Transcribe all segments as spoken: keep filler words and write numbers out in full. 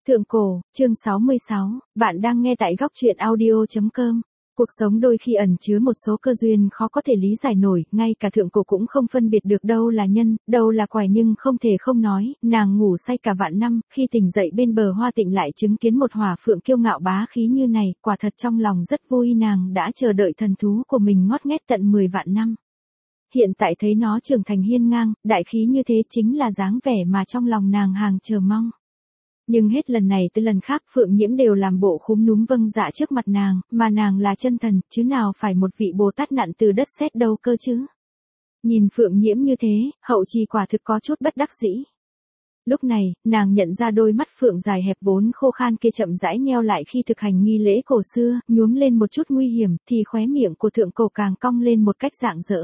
Thượng cổ, chương sáu mươi sáu, bạn đang nghe tại góc truyện audio chấm com. Cuộc sống đôi khi ẩn chứa một số cơ duyên khó có thể lý giải nổi, ngay cả thượng cổ cũng không phân biệt được đâu là nhân, đâu là quái, nhưng không thể không nói, nàng ngủ say cả vạn năm, khi tỉnh dậy bên bờ Hoa Tịnh lại chứng kiến một hỏa phượng kiêu ngạo bá khí như này, quả thật trong lòng rất vui, nàng đã chờ đợi thần thú của mình ngót nghét tận mười vạn năm. Hiện tại thấy nó trưởng thành hiên ngang, đại khí như thế chính là dáng vẻ mà trong lòng nàng hàng chờ mong. Nhưng hết lần này tới lần khác Phượng Nhiễm đều làm bộ khúm núm vâng dạ trước mặt nàng, mà nàng là chân thần, chứ nào phải một vị Bồ Tát nặn từ đất sét đâu cơ chứ. Nhìn Phượng Nhiễm như thế, hậu trì quả thực có chút bất đắc dĩ. Lúc này, nàng nhận ra đôi mắt Phượng dài hẹp vốn khô khan kia chậm rãi nheo lại khi thực hành nghi lễ cổ xưa, nhuốm lên một chút nguy hiểm, thì khóe miệng của thượng cổ càng cong lên một cách rạng rỡ.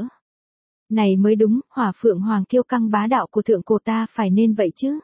Này mới đúng, hỏa Phượng Hoàng kiêu căng bá đạo của thượng cổ ta phải nên vậy chứ.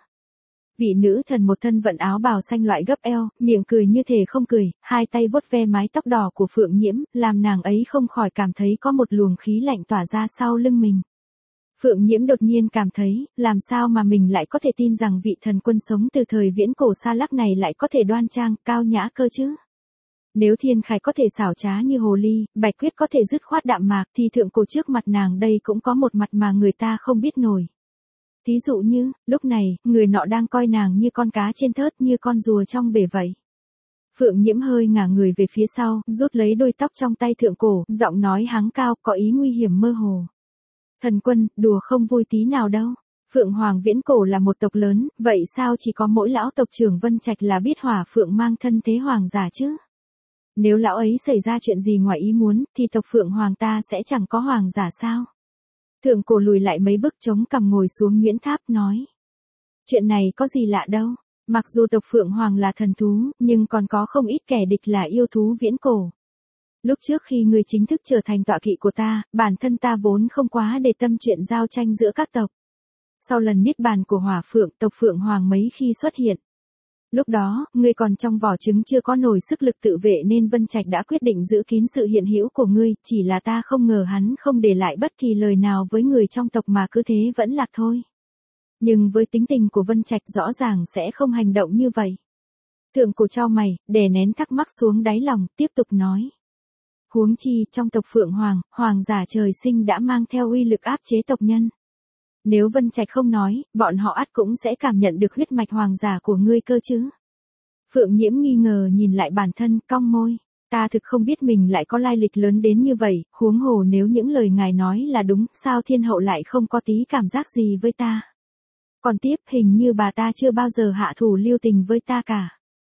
Vị nữ thần một thân vận áo bào xanh loại gấp eo, miệng cười như thể không cười, hai tay vuốt ve mái tóc đỏ của Phượng Nhiễm, làm nàng ấy không khỏi cảm thấy có một luồng khí lạnh tỏa ra sau lưng mình. Phượng Nhiễm đột nhiên cảm thấy, làm sao mà mình lại có thể tin rằng vị thần quân sống từ thời viễn cổ xa lắc này lại có thể đoan trang, cao nhã cơ chứ. Nếu Thiên Khải có thể xảo trá như hồ ly, Bạch Quyết có thể dứt khoát đạm mạc, thì thượng cổ trước mặt nàng đây cũng có một mặt mà người ta không biết nổi. Thí dụ như, lúc này, người nọ đang coi nàng như con cá trên thớt, như con rùa trong bể vậy. Phượng Nhiễm hơi ngả người về phía sau, rút lấy đôi tóc trong tay thượng cổ, giọng nói hắng cao, có ý nguy hiểm mơ hồ. Thần quân, đùa không vui tí nào đâu. Phượng Hoàng viễn cổ là một tộc lớn, vậy sao chỉ có mỗi lão tộc trưởng Vân Trạch là biết hỏa Phượng mang thân thế hoàng giả chứ? Nếu lão ấy xảy ra chuyện gì ngoài ý muốn, thì tộc Phượng Hoàng ta sẽ chẳng có hoàng giả sao? Thượng cổ lùi lại mấy bước chống cằm ngồi xuống Nguyễn Tháp nói. Chuyện này có gì lạ đâu, mặc dù tộc Phượng Hoàng là thần thú, nhưng còn có không ít kẻ địch là yêu thú viễn cổ. Lúc trước khi ngươi chính thức trở thành tọa kỵ của ta, bản thân ta vốn không quá để tâm chuyện giao tranh giữa các tộc. Sau lần niết bàn của hỏa Phượng, tộc Phượng Hoàng mấy khi xuất hiện. Lúc đó, ngươi còn trong vỏ trứng chưa có nổi sức lực tự vệ nên Vân Trạch đã quyết định giữ kín sự hiện hữu của ngươi, chỉ là ta không ngờ hắn không để lại bất kỳ lời nào với người trong tộc mà cứ thế vẫn lạc thôi. Nhưng với tính tình của Vân Trạch rõ ràng sẽ không hành động như vậy. Thượng cổ chau mày, đè nén thắc mắc xuống đáy lòng, tiếp tục nói. Huống chi, trong tộc Phượng Hoàng, hoàng giả trời sinh đã mang theo uy lực áp chế tộc nhân. Nếu Vân Trạch không nói, bọn họ ắt cũng sẽ cảm nhận được huyết mạch hoàng giả của ngươi cơ chứ. Phượng Nhiễm nghi ngờ nhìn lại bản thân, cong môi. Ta thực không biết mình lại có lai lịch lớn đến như vậy, huống hồ nếu những lời ngài nói là đúng, sao thiên hậu lại không có tí cảm giác gì với ta. Còn tiếp, hình như bà ta chưa bao giờ hạ thủ lưu tình với ta cả.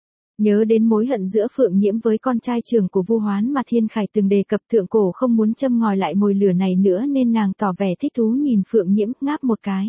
Nhớ đến mối hận giữa Phượng Nhiễm với con trai trưởng của Vu Hoán mà Thiên Khải từng đề cập, thượng cổ không muốn châm ngòi lại mồi lửa này nữa nên nàng tỏ vẻ thích thú nhìn Phượng Nhiễm, ngáp một cái.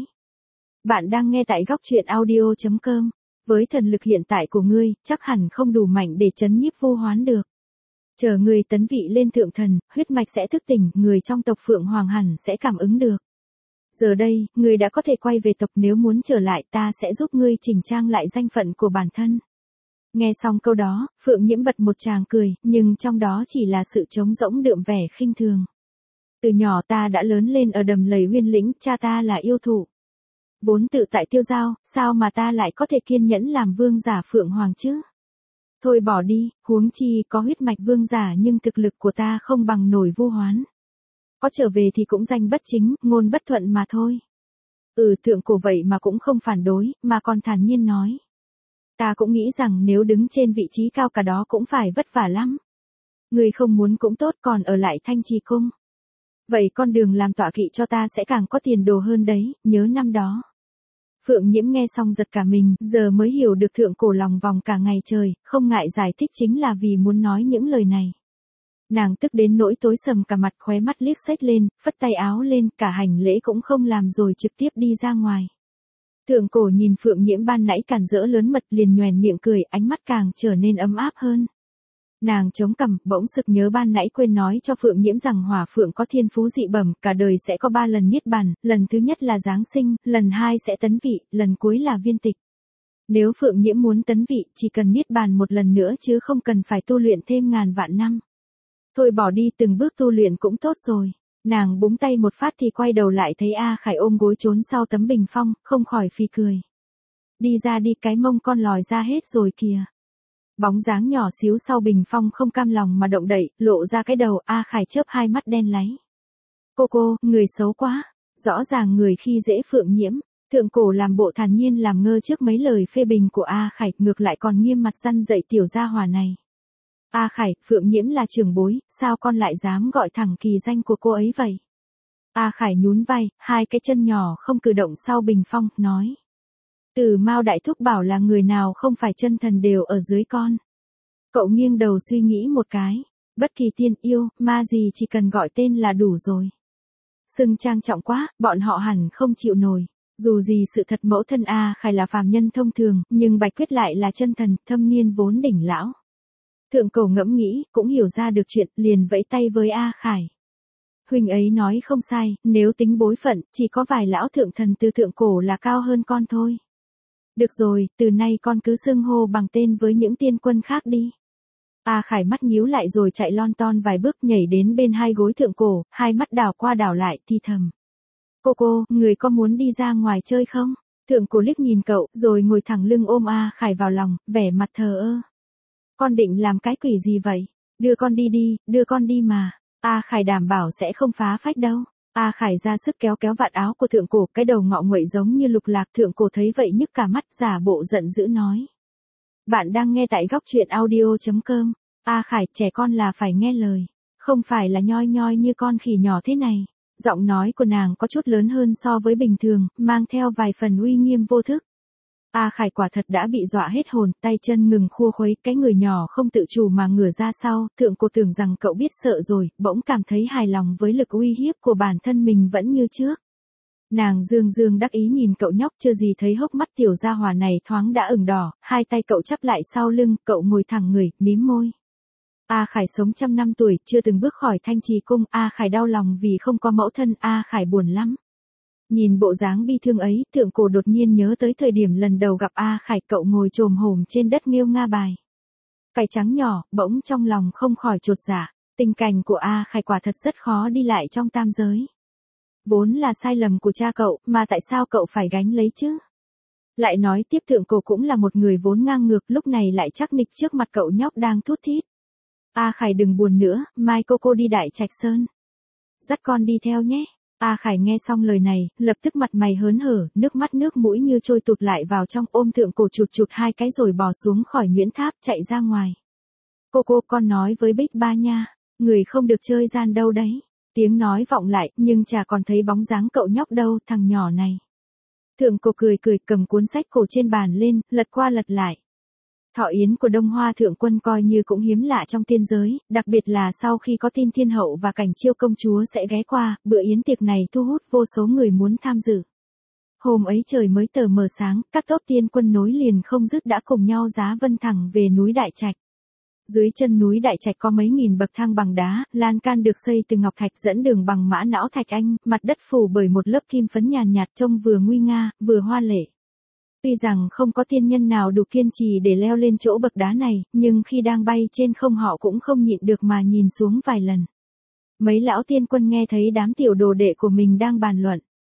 Bạn đang nghe tại góc truyện audio chấm com. Với thần lực hiện tại của ngươi, chắc hẳn không đủ mạnh để trấn nhiếp Vu Hoán được. Chờ ngươi tấn vị lên thượng thần, huyết mạch sẽ thức tỉnh, người trong tộc Phượng Hoàng hẳn sẽ cảm ứng được. Giờ đây, ngươi đã có thể quay về tộc, nếu muốn trở lại ta sẽ giúp ngươi chỉnh trang lại danh phận của bản thân. Nghe xong câu đó, Phượng Nhiễm bật một tràng cười, nhưng trong đó chỉ là sự trống rỗng đượm vẻ khinh thường. Từ nhỏ ta đã lớn lên ở đầm lầy Uyên Lĩnh, cha ta là yêu thụ. Vốn tự tại tiêu dao, sao mà ta lại có thể kiên nhẫn làm vương giả Phượng Hoàng chứ? Thôi bỏ đi, huống chi có huyết mạch vương giả nhưng thực lực của ta không bằng nổi Vu Hoán. Có trở về thì cũng danh bất chính, ngôn bất thuận mà thôi. Ừ, thượng cổ vậy mà cũng không phản đối, mà còn thản nhiên nói. Ta cũng nghĩ rằng nếu đứng trên vị trí cao cả đó cũng phải vất vả lắm. Người không muốn cũng tốt, còn ở lại Thanh Trì Cung. Vậy con đường làm tọa kỵ cho ta sẽ càng có tiền đồ hơn đấy, nhớ năm đó. Phượng Nhiễm nghe xong giật cả mình, giờ mới hiểu được thượng cổ lòng vòng cả ngày trời, không ngại giải thích chính là vì muốn nói những lời này. Nàng tức đến nỗi tối sầm cả mặt, khóe mắt liếc xếch lên, phất tay áo lên, cả hành lễ cũng không làm rồi trực tiếp đi ra ngoài. Thượng cổ nhìn Phượng Nhiễm ban nãy cản rỡ lớn mật liền nhoẻn miệng cười, ánh mắt càng trở nên ấm áp hơn. Nàng chống cằm, bỗng sực nhớ ban nãy quên nói cho Phượng Nhiễm rằng hỏa Phượng có thiên phú dị bẩm, cả đời sẽ có ba lần niết bàn, lần thứ nhất là giáng sinh, lần hai sẽ tấn vị, lần cuối là viên tịch. Nếu Phượng Nhiễm muốn tấn vị, chỉ cần niết bàn một lần nữa chứ không cần phải tu luyện thêm ngàn vạn năm. Thôi bỏ đi, từng bước tu luyện cũng tốt rồi. Nàng búng tay một phát thì quay đầu lại thấy A Khải ôm gối trốn sau tấm bình phong, không khỏi phì cười. Đi ra đi, cái mông con lòi ra hết rồi kìa. Bóng dáng nhỏ xíu sau bình phong không cam lòng mà động đậy, lộ ra cái đầu. A Khải chớp hai mắt đen láy. Cô cô, người xấu quá. Rõ ràng người khi dễ Phượng Nhiễm. Thượng cổ làm bộ thản nhiên làm ngơ trước mấy lời phê bình của A Khải, ngược lại còn nghiêm mặt răn dạy tiểu gia hỏa này. A Khải, Phượng Nhiễm là trưởng bối, sao con lại dám gọi thẳng kỳ danh của cô ấy vậy? A Khải nhún vai, hai cái chân nhỏ không cử động sau bình phong, nói. Từ Mao đại thúc bảo là người nào không phải chân thần đều ở dưới con. Cậu nghiêng đầu suy nghĩ một cái. Bất kỳ tiên yêu, ma gì chỉ cần gọi tên là đủ rồi. Xưng trang trọng quá, bọn họ hẳn không chịu nổi. Dù gì sự thật mẫu thân A Khải là phàm nhân thông thường, nhưng Bạch Quyết lại là chân thần, thâm niên vốn đỉnh lão. Thượng cổ ngẫm nghĩ, cũng hiểu ra được chuyện, liền vẫy tay với A Khải. Huynh ấy nói không sai, nếu tính bối phận, chỉ có vài lão thượng thần từ thượng cổ là cao hơn con thôi. Được rồi, từ nay con cứ xưng hô bằng tên với những tiên quân khác đi. A Khải mắt nhíu lại rồi chạy lon ton vài bước, nhảy đến bên hai gối thượng cổ, hai mắt đảo qua đảo lại, thì thầm. Cô cô, người có muốn đi ra ngoài chơi không? Thượng cổ liếc nhìn cậu, rồi ngồi thẳng lưng ôm A Khải vào lòng, vẻ mặt thờ ơ. Con định làm cái quỷ gì vậy? Đưa con đi đi, đưa con đi mà. A Khải đảm bảo sẽ không phá phách đâu. A Khải ra sức kéo kéo vạt áo của thượng cổ, cái đầu ngọ nguậy giống như lục lạc. Thượng cổ thấy vậy nhức cả mắt, giả bộ giận dữ nói. Bạn đang nghe tại góc truyện audio chấm com. A Khải, trẻ con là phải nghe lời. Không phải là nhoi nhoi như con khỉ nhỏ thế này. Giọng nói của nàng có chút lớn hơn so với bình thường, mang theo vài phần uy nghiêm vô thức. A Khải quả thật đã bị dọa hết hồn, tay chân ngừng khua khuấy, cái người nhỏ không tự chủ mà ngửa ra sau. Thượng cổ tưởng rằng cậu biết sợ rồi, bỗng cảm thấy hài lòng với lực uy hiếp của bản thân mình vẫn như trước. Nàng dương dương đắc ý nhìn cậu nhóc, chưa gì thấy hốc mắt tiểu gia hỏa này thoáng đã ửng đỏ, hai tay cậu chắp lại sau lưng, cậu ngồi thẳng người, mím môi. A Khải sống trăm năm tuổi, chưa từng bước khỏi Thanh Trì cung. A Khải đau lòng vì không có mẫu thân. A Khải buồn lắm. Nhìn bộ dáng bi thương ấy, thượng cổ đột nhiên nhớ tới thời điểm lần đầu gặp A Khải, cậu ngồi chồm hổm trên đất nghêu nga bài. Cải trắng nhỏ, bỗng trong lòng không khỏi chột dạ. Tình cảnh của A Khải quả thật rất khó đi lại trong tam giới. Vốn là sai lầm của cha cậu, mà tại sao cậu phải gánh lấy chứ? Lại nói tiếp, thượng cổ cũng là một người vốn ngang ngược, lúc này lại chắc nịch trước mặt cậu nhóc đang thút thít. A Khải đừng buồn nữa, mai cô cô đi Đại Trạch Sơn. Dắt con đi theo nhé. A Khải nghe xong lời này, lập tức mặt mày hớn hở, nước mắt nước mũi như trôi tụt lại vào trong, ôm thượng cổ chụt chụt hai cái rồi bò xuống khỏi nhuyễn tháp, chạy ra ngoài. Cô cô, con nói với Bích Ba nha, người không được chơi gian đâu đấy. Tiếng nói vọng lại, nhưng chả còn thấy bóng dáng cậu nhóc đâu, thằng nhỏ này. Thượng cổ cười cười, cầm cuốn sách cổ trên bàn lên, lật qua lật lại. Thọ yến của Đông Hoa thượng quân coi như cũng hiếm lạ trong tiên giới, đặc biệt là sau khi có tin thiên hậu và Cảnh Chiêu công chúa sẽ ghé qua, bữa yến tiệc này thu hút vô số người muốn tham dự. Hôm ấy trời mới tờ mờ sáng, các tốp tiên quân nối liền không dứt đã cùng nhau giá vân thẳng về núi Đại Trạch. Dưới chân núi Đại Trạch có mấy nghìn bậc thang bằng đá, lan can được xây từ ngọc thạch, dẫn đường bằng mã não thạch anh, mặt đất phủ bởi một lớp kim phấn nhàn nhạt, trông vừa nguy nga, vừa hoa lệ. Tuy rằng không có tiên nhân nào đủ kiên trì để leo lên chỗ bậc đá này, nhưng khi đang bay trên không họ cũng không nhịn được mà nhìn xuống vài lần. Mấy lão tiên quân nghe thấy đám tiểu đồ đệ của mình đang bàn luận.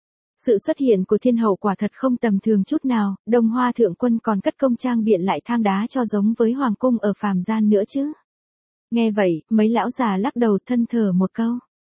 Sự xuất hiện của thiên hậu quả thật không tầm thường chút nào, Đông Hoa thượng quân còn cất công trang biện lại thang đá cho giống với hoàng cung ở phàm gian nữa chứ. Nghe vậy, mấy lão già lắc đầu thân thở một câu.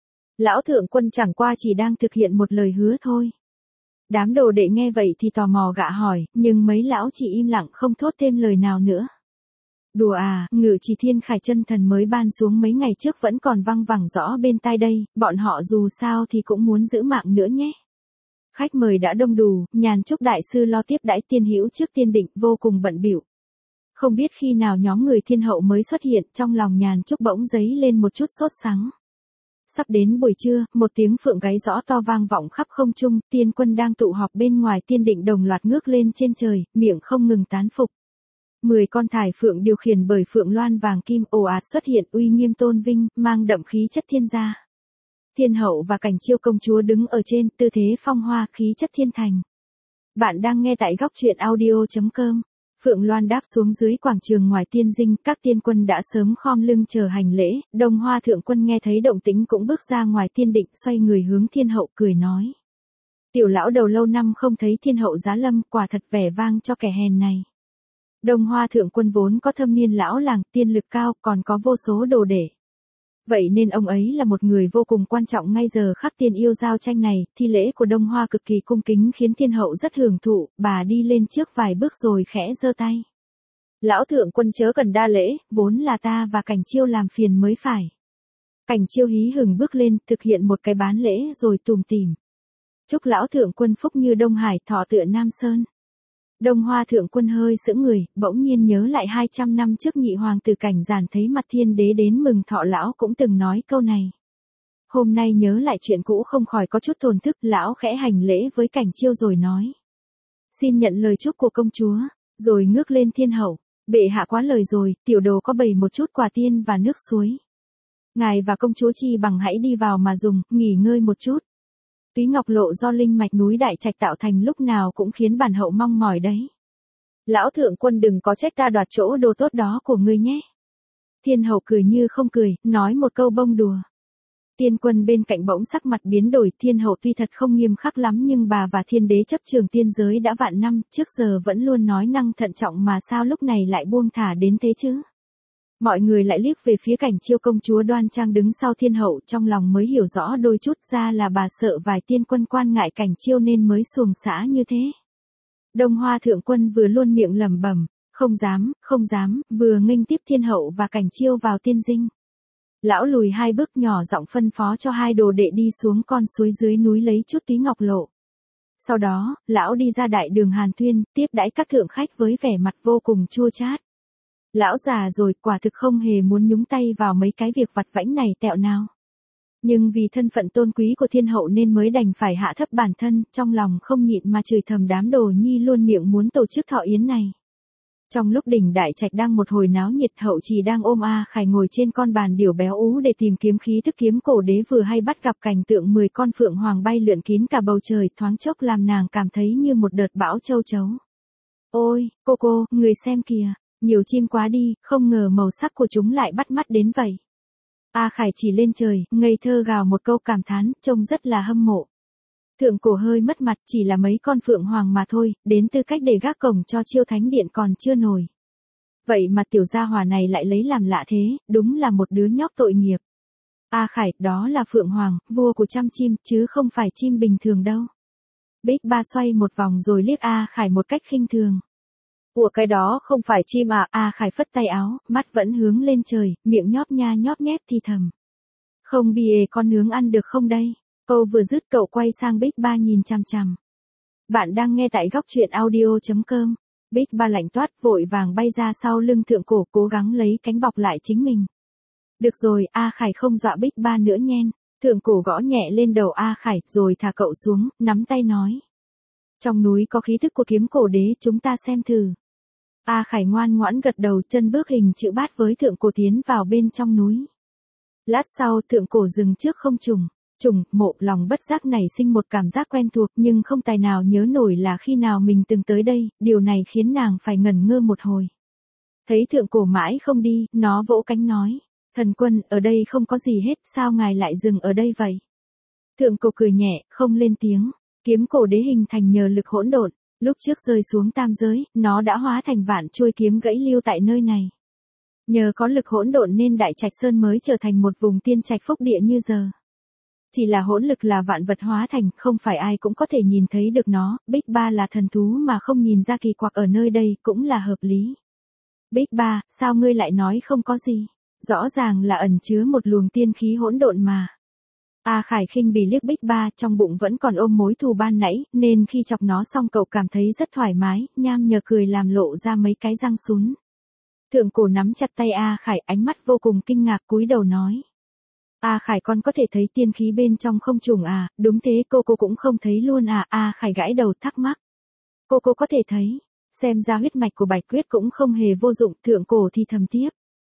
Lão thượng quân chẳng qua chỉ đang thực hiện một lời hứa thôi. Đám đồ đệ nghe vậy thì tò mò gạ hỏi, nhưng mấy lão chỉ im lặng không thốt thêm lời nào nữa. Đùa à, Ngự Trì Thiên Khải chân thần mới ban xuống mấy ngày trước vẫn còn văng vẳng rõ bên tai đây, bọn họ dù sao thì cũng muốn giữ mạng nữa nhé. Khách mời đã đông đủ, Nhàn Trúc đại sư lo tiếp đãi tiên hữu trước tiên định, vô cùng bận bịu. Không biết khi nào nhóm người thiên hậu mới xuất hiện, trong lòng Nhàn Trúc bỗng dấy lên một chút sốt sắng. Sắp đến buổi trưa, một tiếng phượng gáy rõ to vang vọng khắp không trung, tiên quân đang tụ họp bên ngoài tiên định đồng loạt ngước lên trên trời, miệng không ngừng tán phục. Mười con thải phượng điều khiển bởi phượng loan vàng kim ồ ạt xuất hiện, uy nghiêm tôn vinh, mang đậm khí chất thiên gia. Thiên hậu và Cảnh Chiêu công chúa đứng ở trên, tư thế phong hoa, khí chất thiên thành. Bạn đang nghe tại góc truyện audio chấm com. Phượng Loan đáp xuống dưới quảng trường ngoài tiên dinh, các tiên quân đã sớm khom lưng chờ hành lễ, Đông Hoa thượng quân nghe thấy động tĩnh cũng bước ra ngoài tiên định, xoay người hướng thiên hậu cười nói. Tiểu lão đầu lâu năm không thấy thiên hậu giá lâm, quả thật vẻ vang cho kẻ hèn này. Đông Hoa thượng quân vốn có thâm niên lão làng, tiên lực cao, còn có vô số đồ đệ. Vậy nên ông ấy là một người vô cùng quan trọng ngay giờ khắc tiên yêu giao tranh này, thi lễ của Đông Hoa cực kỳ cung kính khiến thiên hậu rất hưởng thụ, bà đi lên trước vài bước rồi khẽ giơ tay. Lão thượng quân chớ cần đa lễ, vốn là ta và Cảnh Chiêu làm phiền mới phải. Cảnh Chiêu hí hửng bước lên, thực hiện một cái bán lễ rồi tùm tìm. Chúc lão thượng quân phúc như Đông Hải, thọ tựa Nam Sơn. Đông Hoa thượng quân hơi sững người, bỗng nhiên nhớ lại hai trăm năm trước nhị hoàng tử Cảnh Giản thấy mặt thiên đế đến mừng thọ lão cũng từng nói câu này. Hôm nay nhớ lại chuyện cũ không khỏi có chút thổn thức, lão khẽ hành lễ với Cảnh Chiêu rồi nói. Xin nhận lời chúc của công chúa, rồi ngước lên thiên hậu, bệ hạ quá lời rồi, tiểu đồ có bày một chút quà tiên và nước suối. Ngài và công chúa chi bằng hãy đi vào mà dùng, nghỉ ngơi một chút. Túy ngọc lộ do linh mạch núi Đại Trạch tạo thành lúc nào cũng khiến bản hậu mong mỏi đấy. Lão thượng quân đừng có trách ta đoạt chỗ đồ tốt đó của ngươi nhé. Thiên hậu cười như không cười, nói một câu bông đùa. Tiên quân bên cạnh bỗng sắc mặt biến đổi, thiên hậu tuy thật không nghiêm khắc lắm nhưng bà và thiên đế chấp trường tiên giới đã vạn năm, trước giờ vẫn luôn nói năng thận trọng mà sao lúc này lại buông thả đến thế chứ. Mọi người lại liếc về phía Cảnh Chiêu công chúa đoan trang đứng sau thiên hậu, trong lòng mới hiểu rõ đôi chút ra là bà sợ vài tiên quân quan ngại Cảnh Chiêu nên mới xuồng xã như thế. Đông Hoa thượng quân vừa luôn miệng lẩm bẩm, không dám, không dám, vừa nghênh tiếp thiên hậu và Cảnh Chiêu vào tiên dinh. Lão lùi hai bước nhỏ giọng phân phó cho hai đồ đệ đi xuống con suối dưới núi lấy chút túy ngọc lộ. Sau đó, lão đi ra đại đường Hàn Thuyên, tiếp đãi các thượng khách với vẻ mặt vô cùng chua chát. Lão già rồi, quả thực không hề muốn nhúng tay vào mấy cái việc vặt vãnh này tẹo nào. Nhưng vì thân phận tôn quý của thiên hậu nên mới đành phải hạ thấp bản thân, trong lòng không nhịn mà chửi thầm đám đồ nhi luôn miệng muốn tổ chức thọ yến này. Trong lúc đỉnh Đại Trạch đang một hồi náo nhiệt, hậu trì đang ôm A Khải ngồi trên con bàn điểu béo ú để tìm kiếm khí thức kiếm cổ đế vừa hay bắt gặp cảnh tượng mười con phượng hoàng bay lượn kín cả bầu trời, thoáng chốc làm nàng cảm thấy như một đợt bão châu chấu. Ôi, cô cô, người xem kìa, nhiều chim quá đi, không ngờ màu sắc của chúng lại bắt mắt đến vậy. A Khải chỉ lên trời, ngây thơ gào một câu cảm thán, trông rất là hâm mộ. Thượng cổ hơi mất mặt, chỉ là mấy con phượng hoàng mà thôi, đến tư cách để gác cổng cho Chiêu Thánh Điện còn chưa nổi. Vậy mà tiểu gia hỏa này lại lấy làm lạ thế, đúng là một đứa nhóc tội nghiệp. A Khải, đó là phượng hoàng, vua của trăm chim, chứ không phải chim bình thường đâu. Bích Ba xoay một vòng rồi liếc A Khải một cách khinh thường. Ủa cái đó không phải chim à? A Khải phất tay áo, mắt vẫn hướng lên trời, miệng nhóp nha nhóp nhép thì thầm. Không bìa con nướng ăn được không đây? Câu vừa dứt cậu quay sang Bích Ba nhìn chằm chằm. Bạn đang nghe tại góc truyện audio chấm com. Bích Ba lạnh toát vội vàng bay ra sau lưng thượng cổ cố gắng lấy cánh bọc lại chính mình. Được rồi, A Khải không dọa Bích Ba nữa nhen. Thượng cổ gõ nhẹ lên đầu A Khải rồi thả cậu xuống, nắm tay nói. Trong núi có khí thức của kiếm cổ đế, chúng ta xem thử. A Khải ngoan ngoãn gật đầu, chân bước hình chữ bát với thượng cổ tiến vào bên trong núi. Lát sau thượng cổ dừng trước không trùng. Trùng, mộ, lòng bất giác nảy sinh một cảm giác quen thuộc nhưng không tài nào nhớ nổi là khi nào mình từng tới đây, điều này khiến nàng phải ngẩn ngơ một hồi. Thấy thượng cổ mãi không đi, nó vỗ cánh nói, thần quân, ở đây không có gì hết, sao ngài lại dừng ở đây vậy? Thượng cổ cười nhẹ, không lên tiếng, kiếm cổ đế hình thành nhờ lực hỗn độn, lúc trước rơi xuống tam giới, nó đã hóa thành vạn chuôi kiếm gãy lưu tại nơi này. Nhờ có lực hỗn độn nên Đại Trạch Sơn mới trở thành một vùng tiên trạch phúc địa như giờ. Chỉ là hỗn lực là vạn vật hóa thành, không phải ai cũng có thể nhìn thấy được nó, Bích Ba là thần thú mà không nhìn ra kỳ quặc ở nơi đây cũng là hợp lý. Bích Ba, sao ngươi lại nói không có gì? Rõ ràng là ẩn chứa một luồng tiên khí hỗn độn mà. A Khải khinh bỉ liếc Bích Ba, trong bụng vẫn còn ôm mối thù ban nãy, nên khi chọc nó xong cậu cảm thấy rất thoải mái, nham nhở cười làm lộ ra mấy cái răng sún. Thượng cổ nắm chặt tay A Khải, ánh mắt vô cùng kinh ngạc cúi đầu nói. A Khải con có thể thấy tiên khí bên trong không trùng à? Đúng thế, cô cô cũng không thấy luôn à? A Khải gãi đầu thắc mắc. Cô cô có thể thấy, xem ra huyết mạch của Bạch Quyết cũng không hề vô dụng, thượng cổ thì thầm tiếp.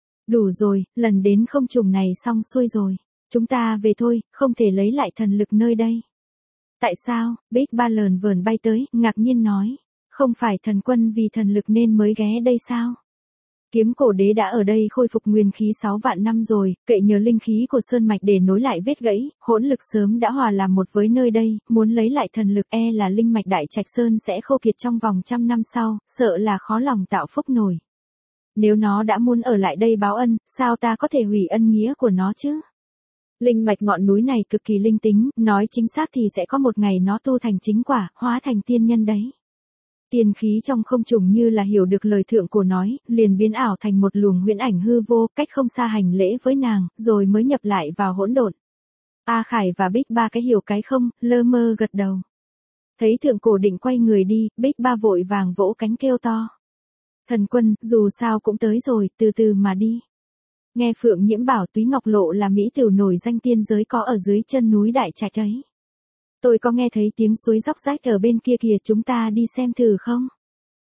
Đủ rồi, lần đến không trùng này xong xuôi rồi. Chúng ta về thôi, không thể lấy lại thần lực nơi đây. Tại sao? Bích Ba lờn vờn bay tới, ngạc nhiên nói. Không phải thần quân vì thần lực nên mới ghé đây sao? Kiếm cổ đế đã ở đây khôi phục nguyên khí sáu vạn năm rồi, cậy nhờ linh khí của sơn mạch để nối lại vết gãy, hỗn lực sớm đã hòa làm một với nơi đây, muốn lấy lại thần lực e là linh mạch đại trạch sơn sẽ khô kiệt trong vòng trăm năm sau, sợ là khó lòng tạo phúc nổi. Nếu nó đã muốn ở lại đây báo ân, sao ta có thể hủy ân nghĩa của nó chứ? Linh mạch ngọn núi này cực kỳ linh tính, nói chính xác thì sẽ có một ngày nó tu thành chính quả, hóa thành tiên nhân đấy. Tiên khí trong không trùng như là hiểu được lời thượng cổ nói, liền biến ảo thành một luồng huyễn ảnh hư vô, cách không xa hành lễ với nàng, rồi mới nhập lại vào hỗn độn. A Khải và Bích Ba cái hiểu cái không, lơ mơ gật đầu. Thấy thượng cổ định quay người đi, Bích Ba vội vàng vỗ cánh kêu to. Thần quân, dù sao cũng tới rồi, từ từ mà đi. Nghe Phượng Nhiễm bảo Túy Ngọc Lộ là mỹ tửu nổi danh tiên giới có ở dưới chân núi Đại Trạch ấy. Tôi có nghe thấy tiếng suối róc rách ở bên kia kìa, chúng ta đi xem thử không?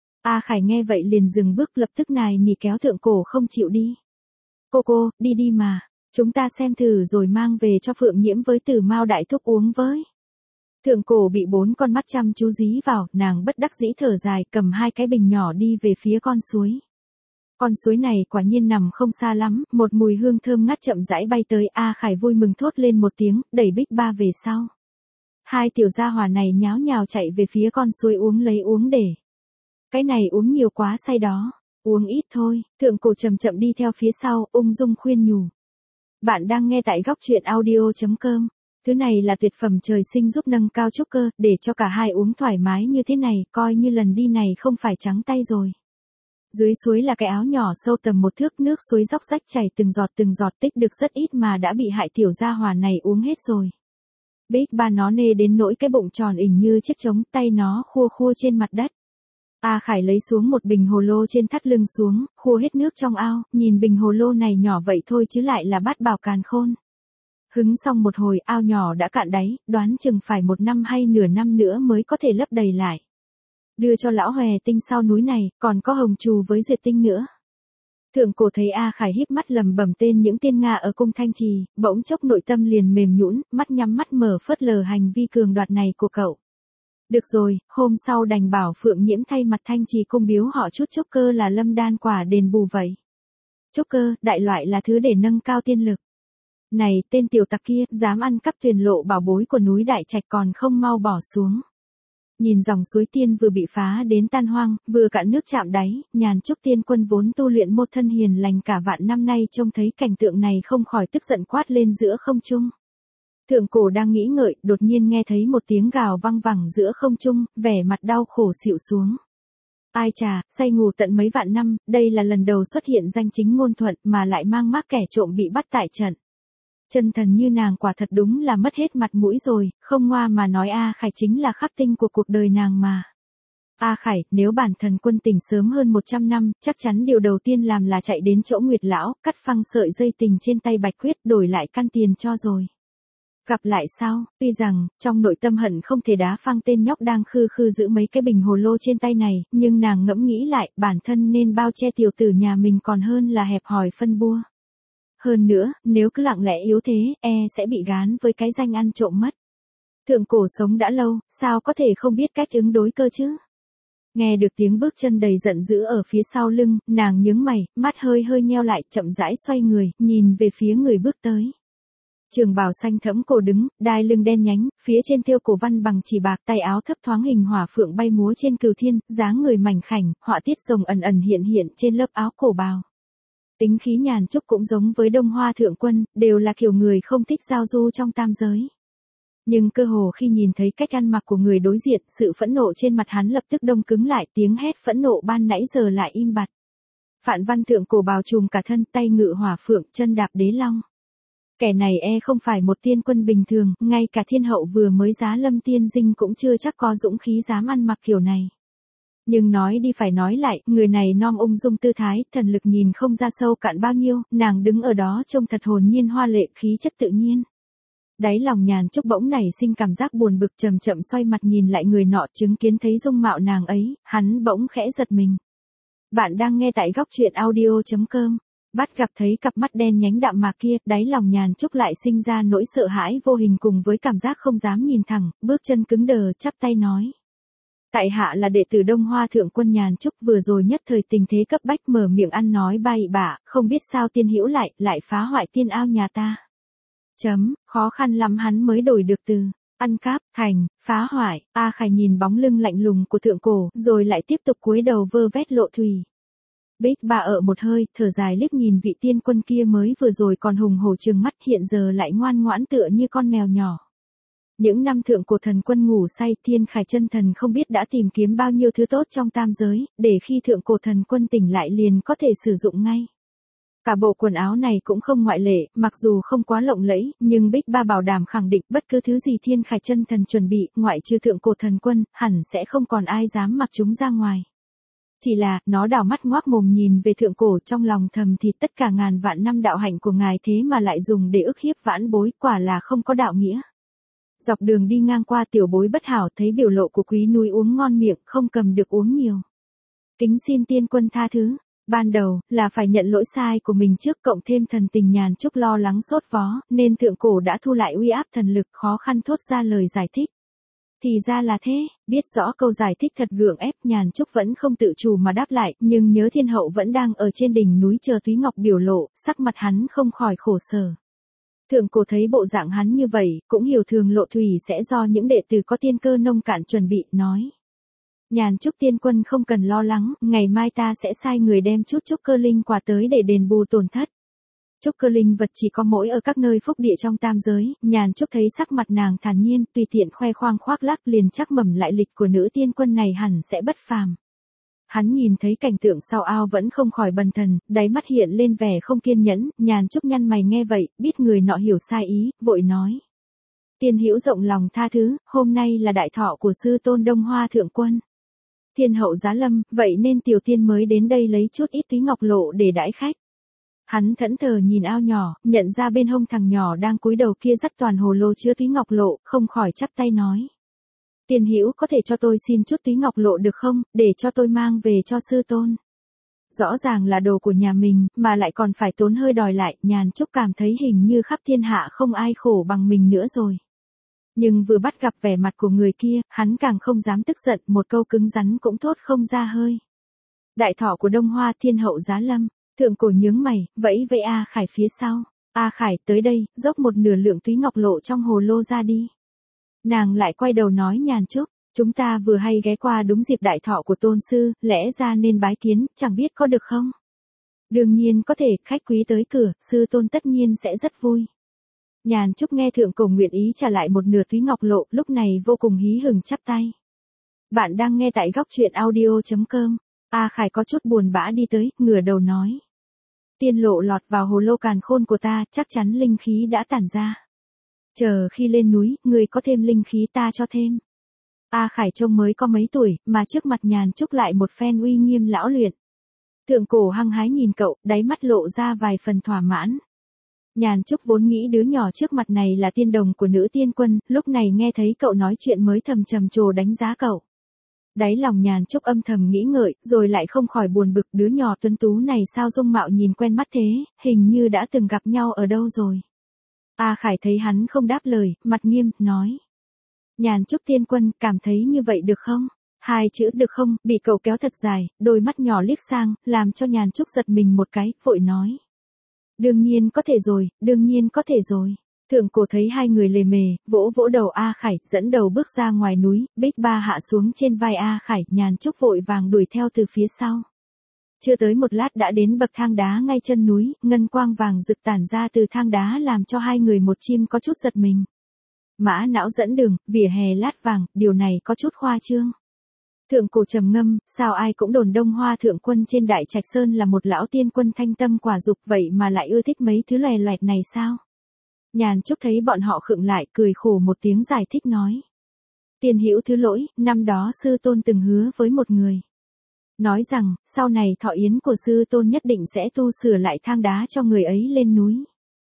A Khải nghe vậy liền dừng bước, lập tức nài nỉ kéo thượng cổ không chịu đi. Cô cô, đi đi mà, chúng ta xem thử rồi mang về cho Phượng Nhiễm với Tử Mao đại thúc uống với. Thượng cổ bị bốn con mắt chăm chú dí vào, nàng bất đắc dĩ thở dài, cầm hai cái bình nhỏ đi về phía con suối. Con suối này quả nhiên nằm không xa lắm, một mùi hương thơm ngát chậm rãi bay tới. A Khải vui mừng thốt lên một tiếng, đẩy Bích Ba về sau. Hai tiểu gia hỏa này nháo nhào chạy về phía con suối uống lấy uống để. Cái này uống nhiều quá say đó, uống ít thôi. Thượng cổ chậm chậm đi theo phía sau, ung dung khuyên nhủ. Bạn đang nghe tại góc truyện audio chấm com. Thứ này là tuyệt phẩm trời sinh giúp nâng cao trúc cơ, để cho cả hai uống thoải mái như thế này, coi như lần đi này không phải trắng tay rồi. Dưới suối là cái áo nhỏ sâu tầm một thước, nước suối róc rách chảy từng giọt từng giọt, tích được rất ít mà đã bị hại tiểu gia hỏa này uống hết rồi. Bích Ba nó nê đến nỗi cái bụng tròn ỉnh như chiếc trống, tay nó khua khua trên mặt đất. A Khải lấy xuống một bình hồ lô trên thắt lưng xuống, khua hết nước trong ao, nhìn bình hồ lô này nhỏ vậy thôi chứ lại là bát bảo càn khôn. Hứng xong một hồi, ao nhỏ đã cạn đáy, đoán chừng phải một năm hay nửa năm nữa mới có thể lấp đầy lại. Đưa cho lão hòe tinh sau núi này, còn có hồng trù với duyệt tinh nữa. Thượng cổ thấy A Khải híp mắt lầm bầm tên những tiên Nga ở cung Thanh Trì, bỗng chốc nội tâm liền mềm nhũn, mắt nhắm mắt mở phớt lờ hành vi cường đoạt này của cậu. Được rồi, hôm sau đành bảo Phượng Nhiễm thay mặt Thanh Trì cung biếu họ chút trúc cơ là lâm đan quả đền bù vậy. Trúc cơ, đại loại là thứ để nâng cao tiên lực. Này, tên tiểu tặc kia, dám ăn cắp thuyền lộ bảo bối của núi Đại Trạch còn không mau bỏ xuống. Nhìn dòng suối tiên vừa bị phá đến tan hoang, vừa cạn nước chạm đáy, Nhàn Trúc tiên quân vốn tu luyện một thân hiền lành cả vạn năm nay trông thấy cảnh tượng này không khỏi tức giận quát lên giữa không trung. Thượng cổ đang nghĩ ngợi, đột nhiên nghe thấy một tiếng gào vang vẳng giữa không trung, vẻ mặt đau khổ xịu xuống. Ai chà, say ngủ tận mấy vạn năm, đây là lần đầu xuất hiện danh chính ngôn thuận mà lại mang mác kẻ trộm bị bắt tại trận. Chân thần như nàng quả thật đúng là mất hết mặt mũi rồi, không ngoa mà nói A Khải chính là khắc tinh của cuộc đời nàng mà. A Khải, nếu bản thần quân tỉnh sớm hơn một trăm năm, chắc chắn điều đầu tiên làm là chạy đến chỗ Nguyệt Lão, cắt phăng sợi dây tình trên tay Bạch Quyết, đổi lại căn tiền cho rồi. Gặp lại sao, tuy rằng, trong nội tâm hận không thể đá phăng tên nhóc đang khư khư giữ mấy cái bình hồ lô trên tay này, nhưng nàng ngẫm nghĩ lại, bản thân nên bao che tiểu tử nhà mình còn hơn là hẹp hòi phân bua. Hơn nữa, nếu cứ lặng lẽ yếu thế, e sẽ bị gán với cái danh ăn trộm mất. Thượng cổ sống đã lâu, sao có thể không biết cách ứng đối cơ chứ? Nghe được tiếng bước chân đầy giận dữ ở phía sau lưng, nàng nhướng mày, mắt hơi hơi nheo lại, chậm rãi xoay người, nhìn về phía người bước tới. Trường bào xanh thẫm cổ đứng, đai lưng đen nhánh, phía trên thêu cổ văn bằng chỉ bạc, tay áo thấp thoáng hình hỏa phượng bay múa trên cửu thiên, dáng người mảnh khảnh, họa tiết rồng ẩn ẩn hiện hiện trên lớp áo cổ bào. Tính khí Nhàn Trúc cũng giống với Đông Hoa thượng quân, đều là kiểu người không thích giao du trong tam giới. Nhưng cơ hồ khi nhìn thấy cách ăn mặc của người đối diện, sự phẫn nộ trên mặt hắn lập tức đông cứng lại, tiếng hét phẫn nộ ban nãy giờ lại im bặt. Phạn Văn thượng cổ bào trùm cả thân, tay ngự hỏa phượng, chân đạp đế long. Kẻ này e không phải một tiên quân bình thường, ngay cả thiên hậu vừa mới giá lâm tiên dinh cũng chưa chắc có dũng khí dám ăn mặc kiểu này. Nhưng nói đi phải nói lại, người này non ung dung tư thái, thần lực nhìn không ra sâu cạn bao nhiêu, nàng đứng ở đó trông thật hồn nhiên hoa lệ, khí chất tự nhiên. Đáy lòng Nhàn Trúc bỗng nảy sinh cảm giác buồn bực, chậm chậm xoay mặt nhìn lại người nọ, chứng kiến thấy dung mạo nàng ấy, hắn bỗng khẽ giật mình. Bạn đang nghe tại góc truyện audio chấm com. Bắt gặp thấy cặp mắt đen nhánh đạm mạc kia, đáy lòng Nhàn Trúc lại sinh ra nỗi sợ hãi vô hình cùng với cảm giác không dám nhìn thẳng, bước chân cứng đờ, chắp tay nói. Tại hạ là đệ tử Đông Hoa thượng quân Nhàn Trúc, vừa rồi nhất thời tình thế cấp bách mở miệng ăn nói bai bạ, không biết sao tiên hữu lại, lại phá hoại tiên ao nhà ta. Chấm, khó khăn lắm hắn mới đổi được từ ăn cắp thành phá hoại. A Khải nhìn bóng lưng lạnh lùng của thượng cổ, rồi lại tiếp tục cúi đầu vơ vét lộ thủy. Bích Ba ở một hơi, thở dài liếc nhìn vị tiên quân kia mới vừa rồi còn hùng hổ trừng mắt, hiện giờ lại ngoan ngoãn tựa như con mèo nhỏ. Những năm thượng cổ thần quân ngủ say, Thiên Khải chân thần không biết đã tìm kiếm bao nhiêu thứ tốt trong tam giới, để khi thượng cổ thần quân tỉnh lại liền có thể sử dụng ngay. Cả bộ quần áo này cũng không ngoại lệ, mặc dù không quá lộng lẫy, nhưng Bích Ba bảo đảm khẳng định bất cứ thứ gì Thiên Khải chân thần chuẩn bị, ngoại trừ thượng cổ thần quân, hẳn sẽ không còn ai dám mặc chúng ra ngoài. Chỉ là, nó đảo mắt ngoác mồm nhìn về thượng cổ, trong lòng thầm thì tất cả ngàn vạn năm đạo hạnh của ngài thế mà lại dùng để ức hiếp vãn bối, quả là không có đạo nghĩa. Dọc đường đi ngang qua tiểu bối bất hảo, thấy biểu lộ của quý núi uống ngon miệng, không cầm được uống nhiều. Kính xin tiên quân tha thứ. Ban đầu, là phải nhận lỗi sai của mình trước, cộng thêm thần tình Nhàn Trúc lo lắng sốt vó, nên thượng cổ đã thu lại uy áp thần lực, khó khăn thốt ra lời giải thích. Thì ra là thế, biết rõ câu giải thích thật gượng ép, Nhàn Trúc vẫn không tự chủ mà đáp lại, nhưng nhớ thiên hậu vẫn đang ở trên đỉnh núi chờ Túy Ngọc biểu lộ, sắc mặt hắn không khỏi khổ sở. Thượng cổ thấy bộ dạng hắn như vậy, cũng hiểu thường lộ thủy sẽ do những đệ tử có tiên cơ nông cạn chuẩn bị, nói. Nhàn Trúc tiên quân không cần lo lắng, ngày mai ta sẽ sai người đem chút trúc cơ linh quả tới để đền bù tổn thất. Trúc cơ linh vật chỉ có mỗi ở các nơi phúc địa trong tam giới, Nhàn Trúc thấy sắc mặt nàng thản nhiên, tùy tiện khoe khoang khoác lác, liền chắc mẩm lại lịch của nữ tiên quân này hẳn sẽ bất phàm. Hắn nhìn thấy cảnh tượng sau ao vẫn không khỏi bần thần, đáy mắt hiện lên vẻ không kiên nhẫn, Nhàn Trúc nhăn mày nghe vậy, biết người nọ hiểu sai ý, vội nói. Tiên hữu rộng lòng tha thứ, hôm nay là đại thọ của sư tôn Đông Hoa thượng quân. Thiên hậu giá lâm, vậy nên tiểu tiên mới đến đây lấy chút ít túy ngọc lộ để đãi khách. Hắn thẫn thờ nhìn ao nhỏ, nhận ra bên hông thằng nhỏ đang cúi đầu kia dắt toàn hồ lô chứa túy ngọc lộ, không khỏi chắp tay nói. Tiên hữu có thể cho tôi xin chút túy ngọc lộ được không, để cho tôi mang về cho sư tôn. Rõ ràng là đồ của nhà mình, mà lại còn phải tốn hơi đòi lại, Nhàn Trúc cảm thấy hình như khắp thiên hạ không ai khổ bằng mình nữa rồi. Nhưng vừa bắt gặp vẻ mặt của người kia, hắn càng không dám tức giận, một câu cứng rắn cũng thốt không ra hơi. Đại thọ của Đông Hoa thiên hậu giá lâm, thượng cổ nhướng mày, vẫy vẫy A Khải phía sau. A Khải tới đây, dốc một nửa lượng túy ngọc lộ trong hồ lô ra đi. Nàng lại quay đầu nói Nhàn Trúc, chúng ta vừa hay ghé qua đúng dịp đại thọ của tôn sư, lẽ ra nên bái kiến, chẳng biết có được không? Đương nhiên có thể, khách quý tới cửa, sư tôn tất nhiên sẽ rất vui. Nhàn Trúc nghe thượng cổ nguyện ý trả lại một nửa túy ngọc lộ, lúc này vô cùng hí hửng chắp tay. Bạn đang nghe tại góc truyện audio chấm com. A Khải có chút buồn bã đi tới, ngửa đầu nói. Tiên lộ lọt vào hồ lô càn khôn của ta, chắc chắn linh khí đã tản ra. Chờ khi lên núi, người có thêm linh khí ta cho thêm. A Khải trông mới có mấy tuổi, mà trước mặt Nhàn Trúc lại một phen uy nghiêm lão luyện. Thượng cổ hăng hái nhìn cậu, đáy mắt lộ ra vài phần thỏa mãn. Nhàn Trúc vốn nghĩ đứa nhỏ trước mặt này là tiên đồng của nữ tiên quân, lúc này nghe thấy cậu nói chuyện mới thầm trầm trồ đánh giá cậu. Đáy lòng Nhàn Trúc âm thầm nghĩ ngợi, rồi lại không khỏi buồn bực, đứa nhỏ tuấn tú này sao dung mạo nhìn quen mắt thế, hình như đã từng gặp nhau ở đâu rồi. A Khải thấy hắn không đáp lời, mặt nghiêm, nói. Nhàn Trúc tiên quân, cảm thấy như vậy được không? Hai chữ được không, bị cậu kéo thật dài, đôi mắt nhỏ liếc sang, làm cho Nhàn Trúc giật mình một cái, vội nói. Đương nhiên có thể rồi, đương nhiên có thể rồi. Thượng cổ thấy hai người lề mề, vỗ vỗ đầu A Khải, dẫn đầu bước ra ngoài núi, Bích Ba hạ xuống trên vai A Khải, Nhàn Trúc vội vàng đuổi theo từ phía sau. Chưa tới một lát đã đến bậc thang đá ngay chân núi, ngân quang vàng rực tản ra từ thang đá làm cho hai người một chim có chút giật mình. Mã não dẫn đường, vỉa hè lát vàng, điều này có chút khoa trương. Thượng cổ trầm ngâm, sao ai cũng đồn Đông Hoa thượng quân trên Đại Trạch Sơn là một lão tiên quân thanh tâm quả dục, vậy mà lại ưa thích mấy thứ loè loẹt này sao? Nhàn Trúc thấy bọn họ khựng lại, cười khổ một tiếng giải thích nói. Tiên hữu thứ lỗi, năm đó sư tôn từng hứa với một người. Nói rằng, sau này thọ yến của sư tôn nhất định sẽ tu sửa lại thang đá cho người ấy lên núi.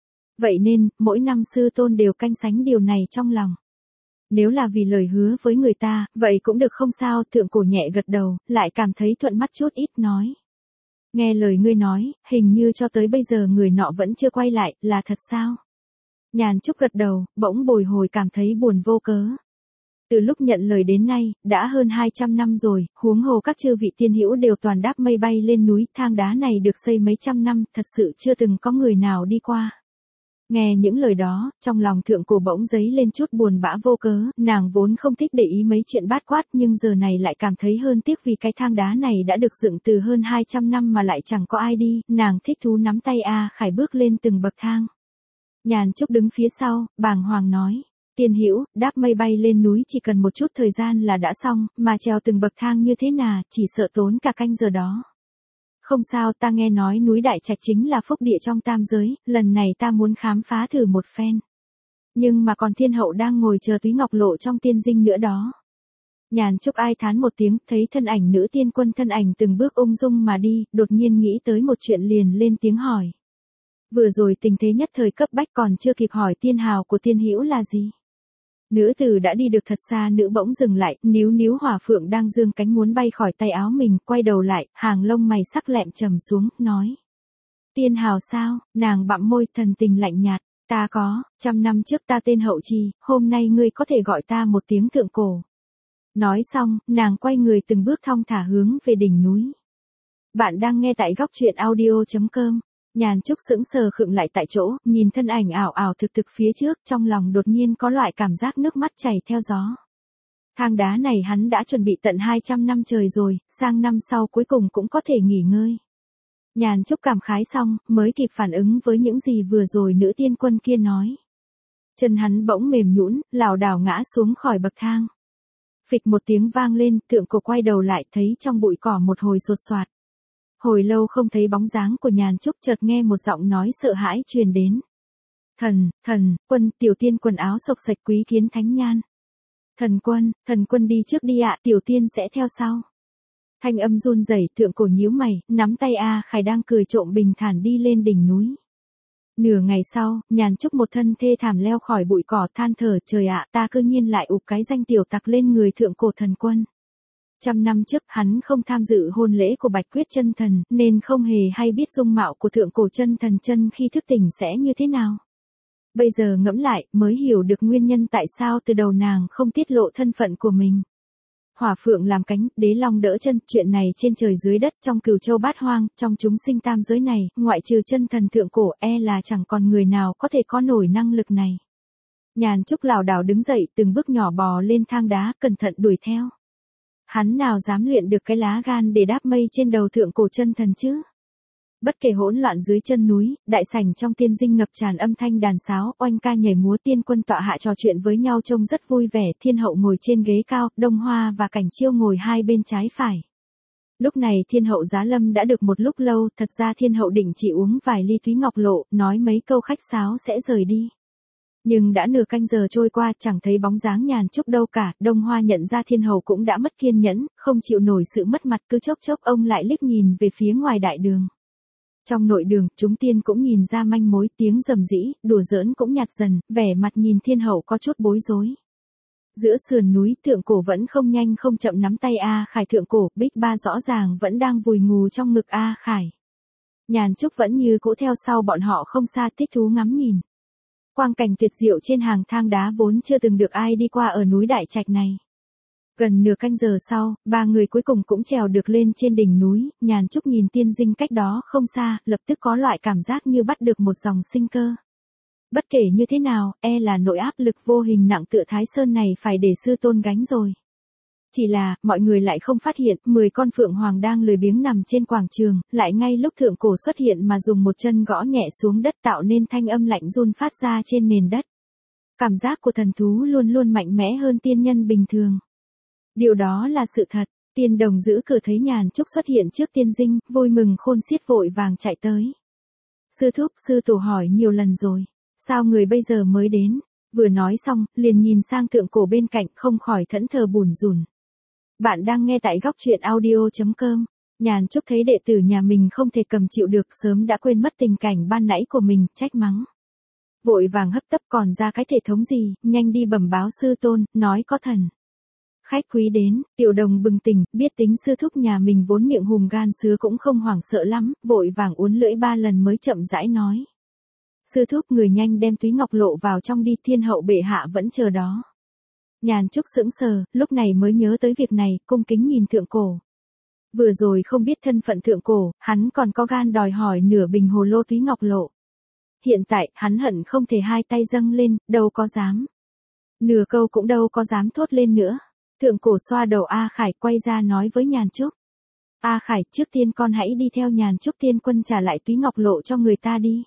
Vậy nên, mỗi năm sư tôn đều canh sánh điều này trong lòng. Nếu là vì lời hứa với người ta, vậy cũng được không sao, thượng cổ nhẹ gật đầu, lại cảm thấy thuận mắt chút ít nói. Nghe lời ngươi nói, hình như cho tới bây giờ người nọ vẫn chưa quay lại, là thật sao? Nhàn Trúc gật đầu, bỗng bồi hồi cảm thấy buồn vô cớ. Từ lúc nhận lời đến nay, đã hơn hai trăm năm rồi, huống hồ các chư vị tiên hữu đều toàn đáp mây bay lên núi, thang đá này được xây mấy trăm năm, thật sự chưa từng có người nào đi qua. Nghe những lời đó, trong lòng thượng cổ bỗng dấy lên chút buồn bã vô cớ, nàng vốn không thích để ý mấy chuyện bát quát nhưng giờ này lại cảm thấy hơn tiếc vì cái thang đá này đã được dựng từ hơn hai trăm năm mà lại chẳng có ai đi, nàng thích thú nắm tay A Khải bước lên từng bậc thang. Nhàn Trúc đứng phía sau, bàng hoàng nói. Tiên hữu, đáp mây bay lên núi chỉ cần một chút thời gian là đã xong, mà trèo từng bậc thang như thế nào, chỉ sợ tốn cả canh giờ đó. Không sao, ta nghe nói núi Đại Trạch chính là phúc địa trong tam giới, lần này ta muốn khám phá thử một phen. Nhưng mà còn thiên hậu đang ngồi chờ Túy Ngọc Lộ trong tiên dinh nữa đó. Nhàn Trúc ai thán một tiếng, thấy thân ảnh nữ tiên quân thân ảnh từng bước ung dung mà đi, đột nhiên nghĩ tới một chuyện liền lên tiếng hỏi. Vừa rồi tình thế nhất thời cấp bách còn chưa kịp hỏi tiên hào của tiên hữu là gì. Nữ tử đã đi được thật xa, nữ bỗng dừng lại, níu níu hỏa phượng đang dương cánh muốn bay khỏi tay áo mình, quay đầu lại, hàng lông mày sắc lẹm trầm xuống, nói. Tiên hào sao, nàng bặm môi, thần tình lạnh nhạt, ta có, trăm năm trước ta tên Hậu Trì, hôm nay ngươi có thể gọi ta một tiếng thượng cổ. Nói xong, nàng quay người từng bước thong thả hướng về đỉnh núi. Bạn đang nghe tại góc truyện audio chấm com. Nhàn Trúc sững sờ khựng lại tại chỗ, nhìn thân ảnh ảo ảo thực thực phía trước, trong lòng đột nhiên có loại cảm giác nước mắt chảy theo gió. Thang đá này hắn đã chuẩn bị tận hai trăm năm trời rồi, sang năm sau cuối cùng cũng có thể nghỉ ngơi. Nhàn Trúc cảm khái xong, mới kịp phản ứng với những gì vừa rồi nữ tiên quân kia nói. Chân hắn bỗng mềm nhũn, lảo đảo ngã xuống khỏi bậc thang. Phịch một tiếng vang lên, thượng cổ quay đầu lại thấy trong bụi cỏ một hồi sột soạt. Hồi lâu không thấy bóng dáng của Nhàn Trúc, chợt nghe một giọng nói sợ hãi truyền đến. Thần, thần, quân, tiểu tiên quần áo xộc xạch quý kiến thánh nhan. Thần quân, thần quân đi trước đi ạ, tiểu tiên sẽ theo sau. Thanh âm run rẩy, thượng cổ nhíu mày, nắm tay A Khải đang cười trộm bình thản đi lên đỉnh núi. Nửa ngày sau, Nhàn Trúc một thân thê thảm leo khỏi bụi cỏ than thở, trời ạ, ta cư nhiên lại ụp cái danh tiểu tặc lên người thượng cổ thần quân. Trăm năm trước hắn không tham dự hôn lễ của Bạch Quyết chân thần, nên không hề hay biết dung mạo của thượng cổ chân thần chân khi thức tỉnh sẽ như thế nào. Bây giờ ngẫm lại, mới hiểu được nguyên nhân tại sao từ đầu nàng không tiết lộ thân phận của mình. Hỏa phượng làm cánh, đế long đỡ chân, chuyện này trên trời dưới đất, trong cửu châu bát hoang, trong chúng sinh tam giới này, ngoại trừ chân thần thượng cổ e là chẳng còn người nào có thể có nổi năng lực này. Nhàn Trúc lảo đảo đứng dậy, từng bước nhỏ bò lên thang đá, cẩn thận đuổi theo. Hắn nào dám luyện được cái lá gan để đáp mây trên đầu thượng cổ chân thần chứ? Bất kể hỗn loạn dưới chân núi, đại sảnh trong tiên dinh ngập tràn âm thanh đàn sáo, oanh ca nhảy múa, tiên quân tọa hạ trò chuyện với nhau trông rất vui vẻ, thiên hậu ngồi trên ghế cao, Đông Hoa và Cảnh Chiêu ngồi hai bên trái phải. Lúc này thiên hậu giá lâm đã được một lúc lâu, thật ra thiên hậu định chỉ uống vài ly Túy Ngọc Lộ, nói mấy câu khách sáo sẽ rời đi. Nhưng đã nửa canh giờ trôi qua, chẳng thấy bóng dáng Nhàn Trúc đâu cả, Đông Hoa nhận ra thiên hậu cũng đã mất kiên nhẫn, không chịu nổi sự mất mặt, cứ chốc chốc ông lại liếc nhìn về phía ngoài đại đường. Trong nội đường, chúng tiên cũng nhìn ra manh mối, tiếng rầm rĩ, đùa giỡn cũng nhạt dần, vẻ mặt nhìn thiên hậu có chút bối rối. Giữa sườn núi, thượng cổ vẫn không nhanh không chậm nắm tay A Khải, thượng cổ, Bích Ba rõ ràng vẫn đang vùi ngù trong ngực A Khải. Nhàn Trúc vẫn như cũ theo sau bọn họ không xa, thích thú ngắm nhìn. Quang cảnh tuyệt diệu trên hàng thang đá vốn chưa từng được ai đi qua ở núi Đại Trạch này. Gần nửa canh giờ sau, ba người cuối cùng cũng trèo được lên trên đỉnh núi, Nhàn Trúc nhìn tiên dinh cách đó không xa, lập tức có loại cảm giác như bắt được một dòng sinh cơ. Bất kể như thế nào, e là nỗi áp lực vô hình nặng tựa Thái Sơn này phải để sư tôn gánh rồi. Chỉ là, mọi người lại không phát hiện, mười con phượng hoàng đang lười biếng nằm trên quảng trường, lại ngay lúc thượng cổ xuất hiện mà dùng một chân gõ nhẹ xuống đất tạo nên thanh âm lạnh run phát ra trên nền đất. Cảm giác của thần thú luôn luôn mạnh mẽ hơn tiên nhân bình thường. Điều đó là sự thật, tiên đồng giữ cửa thấy Nhàn Trúc xuất hiện trước tiên dinh, vui mừng khôn xiết vội vàng chạy tới. Sư thúc, sư tổ hỏi nhiều lần rồi, sao người bây giờ mới đến? Vừa nói xong, liền nhìn sang thượng cổ bên cạnh, không khỏi thẫn thờ bủn rủn. Bạn đang nghe tại góc truyện audio chấm com. Nhàn Trúc thấy đệ tử nhà mình không thể cầm chịu được, sớm đã quên mất tình cảnh ban nãy của mình, trách mắng. Vội vàng hấp tấp còn ra cái thể thống gì, nhanh đi bẩm báo sư tôn, nói có thần. Khách quý đến, tiểu đồng bừng tỉnh, biết tính sư thúc nhà mình vốn miệng hùm gan sứa cũng không hoảng sợ lắm, vội vàng uốn lưỡi ba lần mới chậm rãi nói. Sư thúc người nhanh đem Túy Ngọc Lộ vào trong đi, thiên hậu bệ hạ vẫn chờ đó. Nhàn Trúc sững sờ, lúc này mới nhớ tới việc này, cung kính nhìn thượng cổ. Vừa rồi không biết thân phận thượng cổ, hắn còn có gan đòi hỏi nửa bình hồ lô túy ngọc lộ. Hiện tại, hắn hận không thể hai tay dâng lên, đâu có dám. Nửa câu cũng đâu có dám thốt lên nữa. Thượng cổ xoa đầu A Khải quay ra nói với Nhàn Trúc. A Khải, trước tiên con hãy đi theo Nhàn Trúc tiên quân trả lại túy ngọc lộ cho người ta đi.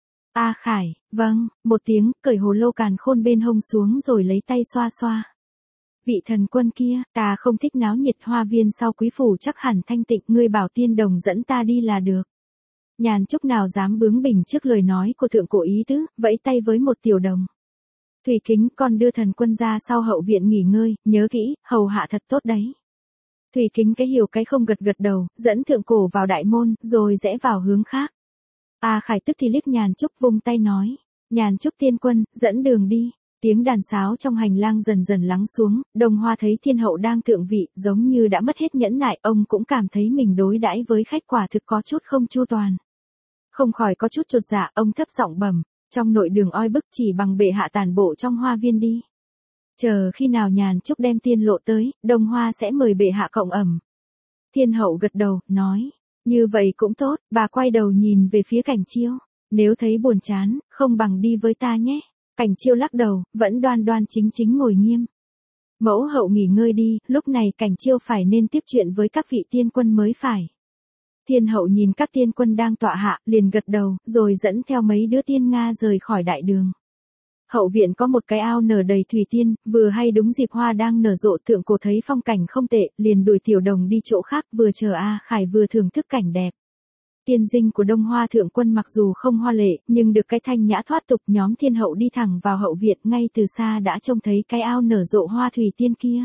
A Khải, vâng, một tiếng, cởi hồ lô càn khôn bên hông xuống rồi lấy tay xoa xoa. Vị thần quân kia, ta không thích náo nhiệt, hoa viên sau quý phủ chắc hẳn thanh tịnh, ngươi bảo tiên đồng dẫn ta đi là được. Nhàn Trúc nào dám bướng bỉnh trước lời nói của thượng cổ ý tứ, vẫy tay với một tiểu đồng. Thủy Kính, con đưa thần quân ra sau hậu viện nghỉ ngơi, nhớ kỹ, hầu hạ thật tốt đấy. Thủy Kính cái hiểu cái không gật gật đầu, dẫn thượng cổ vào đại môn, rồi rẽ vào hướng khác. A Khải tức thì liếc Nhàn Trúc vung tay nói. Nhàn Trúc tiên quân, dẫn đường đi. Tiếng đàn sáo trong hành lang dần dần lắng xuống, Đông Hoa thấy thiên hậu đang thượng vị, giống như đã mất hết nhẫn nại, ông cũng cảm thấy mình đối đãi với khách quả thực có chút không chu toàn. Không khỏi có chút chột dạ, ông thấp giọng bẩm, trong nội đường oi bức chỉ bằng bệ hạ tản bộ trong hoa viên đi. Chờ khi nào Nhàn Trúc đem tiên lộ tới, Đông Hoa sẽ mời bệ hạ cộng ẩm. Thiên hậu gật đầu, nói, như vậy cũng tốt, bà quay đầu nhìn về phía Cảnh Chiêu, nếu thấy buồn chán, không bằng đi với ta nhé. Cảnh Chiêu lắc đầu, vẫn đoan đoan chính chính ngồi nghiêm. Mẫu hậu nghỉ ngơi đi, lúc này Cảnh Chiêu phải nên tiếp chuyện với các vị tiên quân mới phải. Thiên hậu nhìn các tiên quân đang tọa hạ, liền gật đầu, rồi dẫn theo mấy đứa tiên Nga rời khỏi đại đường. Hậu viện có một cái ao nở đầy thủy tiên, vừa hay đúng dịp hoa đang nở rộ, thượng cổ thấy phong cảnh không tệ, liền đuổi tiểu đồng đi chỗ khác, vừa chờ A Khải vừa thưởng thức cảnh đẹp. Tiên dinh của Đông Hoa thượng quân mặc dù không hoa lệ, nhưng được cái thanh nhã thoát tục, nhóm thiên hậu đi thẳng vào hậu viện, ngay từ xa đã trông thấy cái ao nở rộ hoa thủy tiên kia.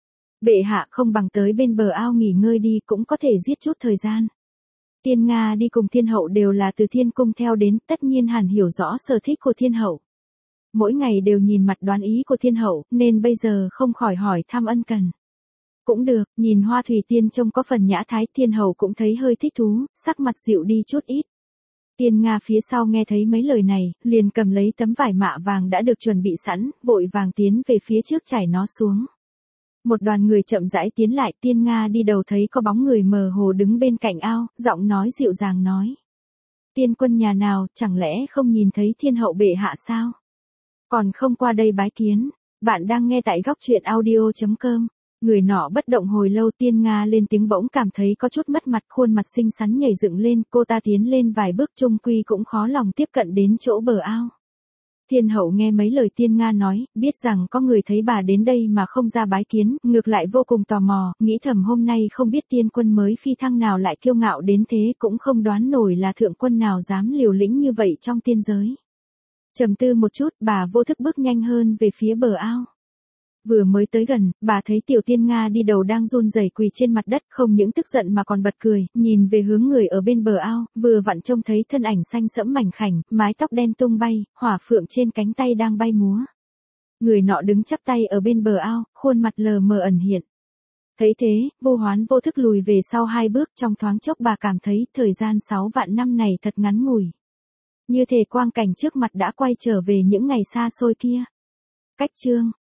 Bệ hạ không bằng tới bên bờ ao nghỉ ngơi đi, cũng có thể giết chút thời gian. Tiên Nga đi cùng thiên hậu đều là từ thiên cung theo đến, tất nhiên hẳn hiểu rõ sở thích của thiên hậu. Mỗi ngày đều nhìn mặt đoán ý của thiên hậu, nên bây giờ không khỏi hỏi thăm ân cần. Cũng được, nhìn hoa thủy tiên trông có phần nhã thái, thiên hậu cũng thấy hơi thích thú, sắc mặt dịu đi chút ít. Tiên Nga phía sau nghe thấy mấy lời này, liền cầm lấy tấm vải mạ vàng đã được chuẩn bị sẵn, vội vàng tiến về phía trước trải nó xuống. Một đoàn người chậm rãi tiến lại, Tiên Nga đi đầu thấy có bóng người mờ hồ đứng bên cạnh ao, giọng nói dịu dàng nói. Tiên quân nhà nào, chẳng lẽ không nhìn thấy thiên hậu bệ hạ sao? Còn không qua đây bái kiến, bạn đang nghe tại góc truyện audio chấm com. Người nọ bất động hồi lâu, Tiên Nga lên tiếng bỗng cảm thấy có chút mất mặt, khuôn mặt xinh xắn nhảy dựng lên, cô ta tiến lên vài bước chung quy cũng khó lòng tiếp cận đến chỗ bờ ao. Thiên hậu nghe mấy lời Tiên Nga nói, biết rằng có người thấy bà đến đây mà không ra bái kiến, ngược lại vô cùng tò mò, nghĩ thầm hôm nay không biết tiên quân mới phi thăng nào lại kiêu ngạo đến thế, cũng không đoán nổi là thượng quân nào dám liều lĩnh như vậy trong tiên giới. Trầm tư một chút, bà vô thức bước nhanh hơn về phía bờ ao. Vừa mới tới gần, bà thấy tiểu Tiên Nga đi đầu đang run rẩy quỳ trên mặt đất, không những tức giận mà còn bật cười, nhìn về hướng người ở bên bờ ao, vừa vặn trông thấy thân ảnh xanh sẫm mảnh khảnh, mái tóc đen tung bay, hỏa phượng trên cánh tay đang bay múa. Người nọ đứng chắp tay ở bên bờ ao, khuôn mặt lờ mờ ẩn hiện. Thấy thế, Vô Hoán vô thức lùi về sau hai bước, trong thoáng chốc bà cảm thấy thời gian sáu vạn năm này thật ngắn ngủi. Như thể quang cảnh trước mặt đã quay trở về những ngày xa xôi kia. Cách chương